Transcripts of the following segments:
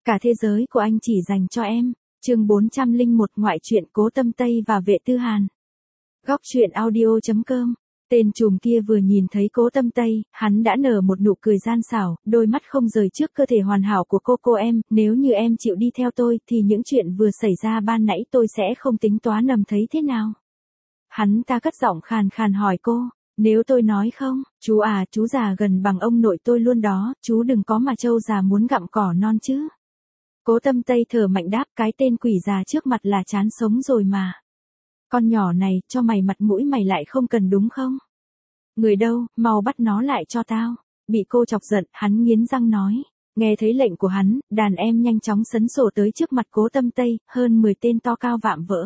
Cả thế giới của anh chỉ dành cho em. Chương 401 ngoại truyện Cố Tâm Tây và Vệ Tư Hàn. Góc truyện audio.com. Tên trùm kia vừa nhìn thấy Cố Tâm Tây, hắn đã nở một nụ cười gian xảo, đôi mắt không rời trước cơ thể hoàn hảo của cô em, nếu như em chịu đi theo tôi thì những chuyện vừa xảy ra ban nãy tôi sẽ không tính toán nằm thấy thế nào. Hắn ta cất giọng khàn khàn hỏi cô, nếu tôi nói không, chú già gần bằng ông nội tôi luôn đó, chú đừng có mà trâu già muốn gặm cỏ non chứ. Cố Tâm Tây thở mạnh đáp, cái tên quỷ già trước mặt là chán sống rồi mà. Con nhỏ này, cho mày mặt mũi mày lại không cần đúng không? Người đâu, mau bắt nó lại cho tao. Bị cô chọc giận, hắn nghiến răng nói. Nghe thấy lệnh của hắn, đàn em nhanh chóng sấn sổ tới trước mặt Cố Tâm Tây, hơn 10 tên to cao vạm vỡ.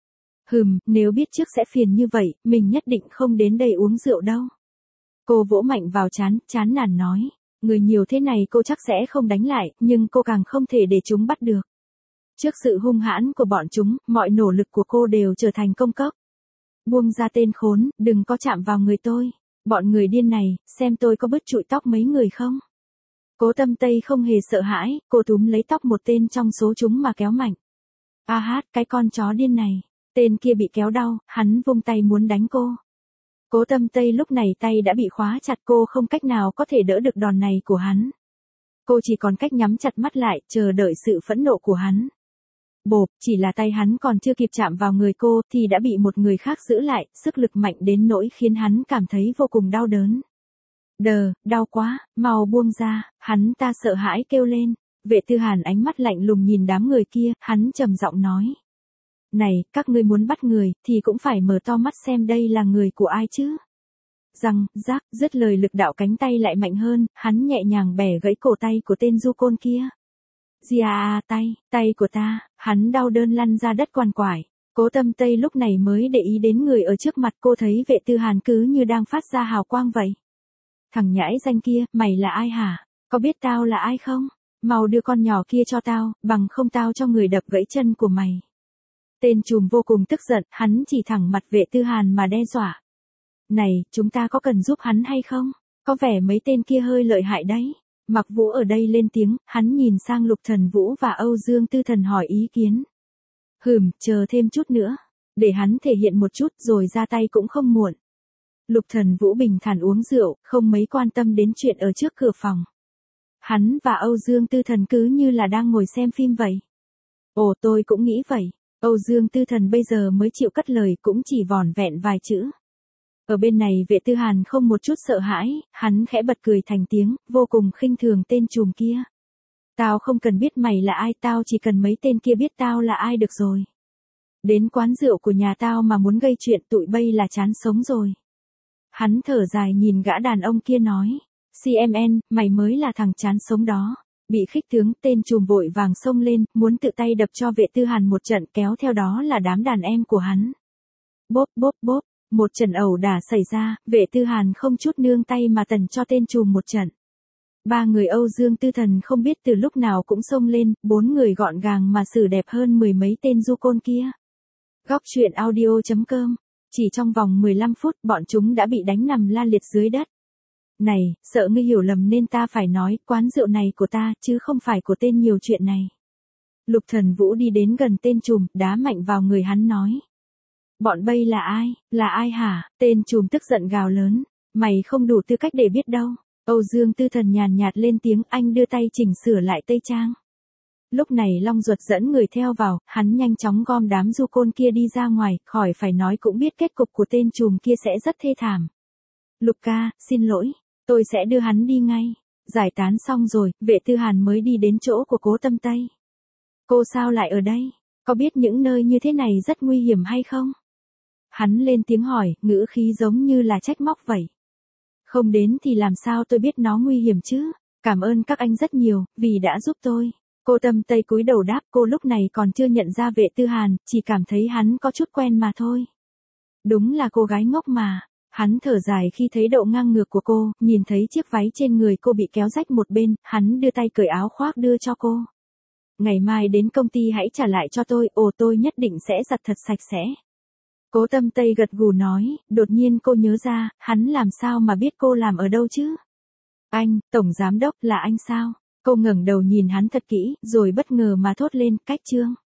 Nếu biết trước sẽ phiền như vậy, mình nhất định không đến đây uống rượu đâu. Cô vỗ mạnh vào chán nản nói. Người nhiều thế này cô chắc sẽ không đánh lại, nhưng cô càng không thể để chúng bắt được. Trước sự hung hãn của bọn chúng, mọi nỗ lực của cô đều trở thành công cốc. Buông ra tên khốn, đừng có chạm vào người tôi. Bọn người điên này, xem tôi có bứt trụi tóc mấy người không? Cố Tâm Tây không hề sợ hãi, cô túm lấy tóc một tên trong số chúng mà kéo mạnh. Cái con chó điên này. Tên kia bị kéo đau, hắn vung tay muốn đánh cô. Cố Tâm Tây lúc này tay đã bị khóa chặt, cô không cách nào có thể đỡ được đòn này của hắn. Cô chỉ còn cách nhắm chặt mắt lại, chờ đợi sự phẫn nộ của hắn. Bộp, chỉ là tay hắn còn chưa kịp chạm vào người cô, thì đã bị một người khác giữ lại, sức lực mạnh đến nỗi khiến hắn cảm thấy vô cùng đau đớn. Đau quá, mau buông ra, hắn ta sợ hãi kêu lên. Vệ Tư Hàn ánh mắt lạnh lùng nhìn đám người kia, hắn trầm giọng nói. Này, các ngươi muốn bắt người, thì cũng phải mở to mắt xem đây là người của ai chứ. Rắc, dứt lời lực đạo cánh tay lại mạnh hơn, hắn nhẹ nhàng bẻ gãy cổ tay của tên du côn kia. Tay của ta, hắn đau đớn lăn ra đất quằn quại. Cố Tâm Tây lúc này mới để ý đến người ở trước mặt, cô thấy Vệ Tư Hàn cứ như đang phát ra hào quang vậy. Thằng nhãi danh kia, mày là ai hả? Có biết tao là ai không? Mau đưa con nhỏ kia cho tao, bằng không tao cho người đập gãy chân của mày. Tên trùm vô cùng tức giận, hắn chỉ thẳng mặt Vệ Tư Hàn mà đe dọa. Này, chúng ta có cần giúp hắn hay không? Có vẻ mấy tên kia hơi lợi hại đấy. Mặc Vũ ở đây lên tiếng, hắn nhìn sang Lục Thần Vũ và Âu Dương Tư Thần hỏi ý kiến. Chờ thêm chút nữa. Để hắn thể hiện một chút rồi ra tay cũng không muộn. Lục Thần Vũ bình thản uống rượu, không mấy quan tâm đến chuyện ở trước cửa phòng. Hắn và Âu Dương Tư Thần cứ như là đang ngồi xem phim vậy. Ồ, tôi cũng nghĩ vậy. Âu Dương Tư Thần bây giờ mới chịu cất lời, cũng chỉ vỏn vẹn vài chữ. Ở bên này Vệ Tư Hàn không một chút sợ hãi, hắn khẽ bật cười thành tiếng, vô cùng khinh thường tên trùm kia. Tao không cần biết mày là ai, tao chỉ cần mấy tên kia biết tao là ai được rồi. Đến quán rượu của nhà tao mà muốn gây chuyện, tụi bây là chán sống rồi. Hắn thở dài nhìn gã đàn ông kia nói. CMN, mày mới là thằng chán sống đó. Bị khích tướng, tên trùm vội vàng xông lên, muốn tự tay đập cho Vệ Tư Hàn một trận, kéo theo đó là đám đàn em của hắn. Bốp. Một trận ẩu đả xảy ra, Vệ Tư Hàn không chút nương tay mà tần cho tên trùm một trận. Ba người Âu Dương Tư Thần không biết từ lúc nào cũng xông lên, 4 người gọn gàng mà xử đẹp hơn 10 mấy tên du côn kia. Góc truyện audio.com. Chỉ trong vòng 15 phút, bọn chúng đã bị đánh nằm la liệt dưới đất. Này, sợ ngươi hiểu lầm nên ta phải nói, quán rượu này của ta, chứ không phải của tên nhiều chuyện này. Lục Thần Vũ đi đến gần tên trùm, đá mạnh vào người hắn nói. Bọn bây là ai hả? Tên trùm tức giận gào lớn. Mày không đủ tư cách để biết đâu. Âu Dương Tư Thần nhàn nhạt lên tiếng, anh đưa tay chỉnh sửa lại tây trang. Lúc này Long Duật dẫn người theo vào, hắn nhanh chóng gom đám du côn kia đi ra ngoài, khỏi phải nói cũng biết kết cục của tên trùm kia sẽ rất thê thảm. Lục ca, xin lỗi, tôi sẽ đưa hắn đi ngay. Giải tán xong rồi, Vệ Tư Hàn mới đi đến chỗ của Cố Tâm Tây. Cô sao lại ở đây? Có biết những nơi như thế này rất nguy hiểm hay không? Hắn lên tiếng hỏi, ngữ khí giống như là trách móc vậy. Không đến thì làm sao tôi biết nó nguy hiểm chứ? Cảm ơn các anh rất nhiều, vì đã giúp tôi. Cô Tâm Tây cúi đầu đáp, cô lúc này còn chưa nhận ra Vệ Tư Hàn, chỉ cảm thấy hắn có chút quen mà thôi. Đúng là cô gái ngốc mà. Hắn thở dài khi thấy độ ngang ngược của cô, nhìn thấy chiếc váy trên người cô bị kéo rách một bên, hắn đưa tay cởi áo khoác đưa cho cô. Ngày mai đến công ty hãy trả lại cho tôi, tôi nhất định sẽ giặt thật sạch sẽ. Cố Tâm Tây gật gù nói, đột nhiên cô nhớ ra, hắn làm sao mà biết cô làm ở đâu chứ? Anh, Tổng Giám Đốc, là anh sao? Cô ngẩng đầu nhìn hắn thật kỹ, rồi bất ngờ mà thốt lên, cách Trương.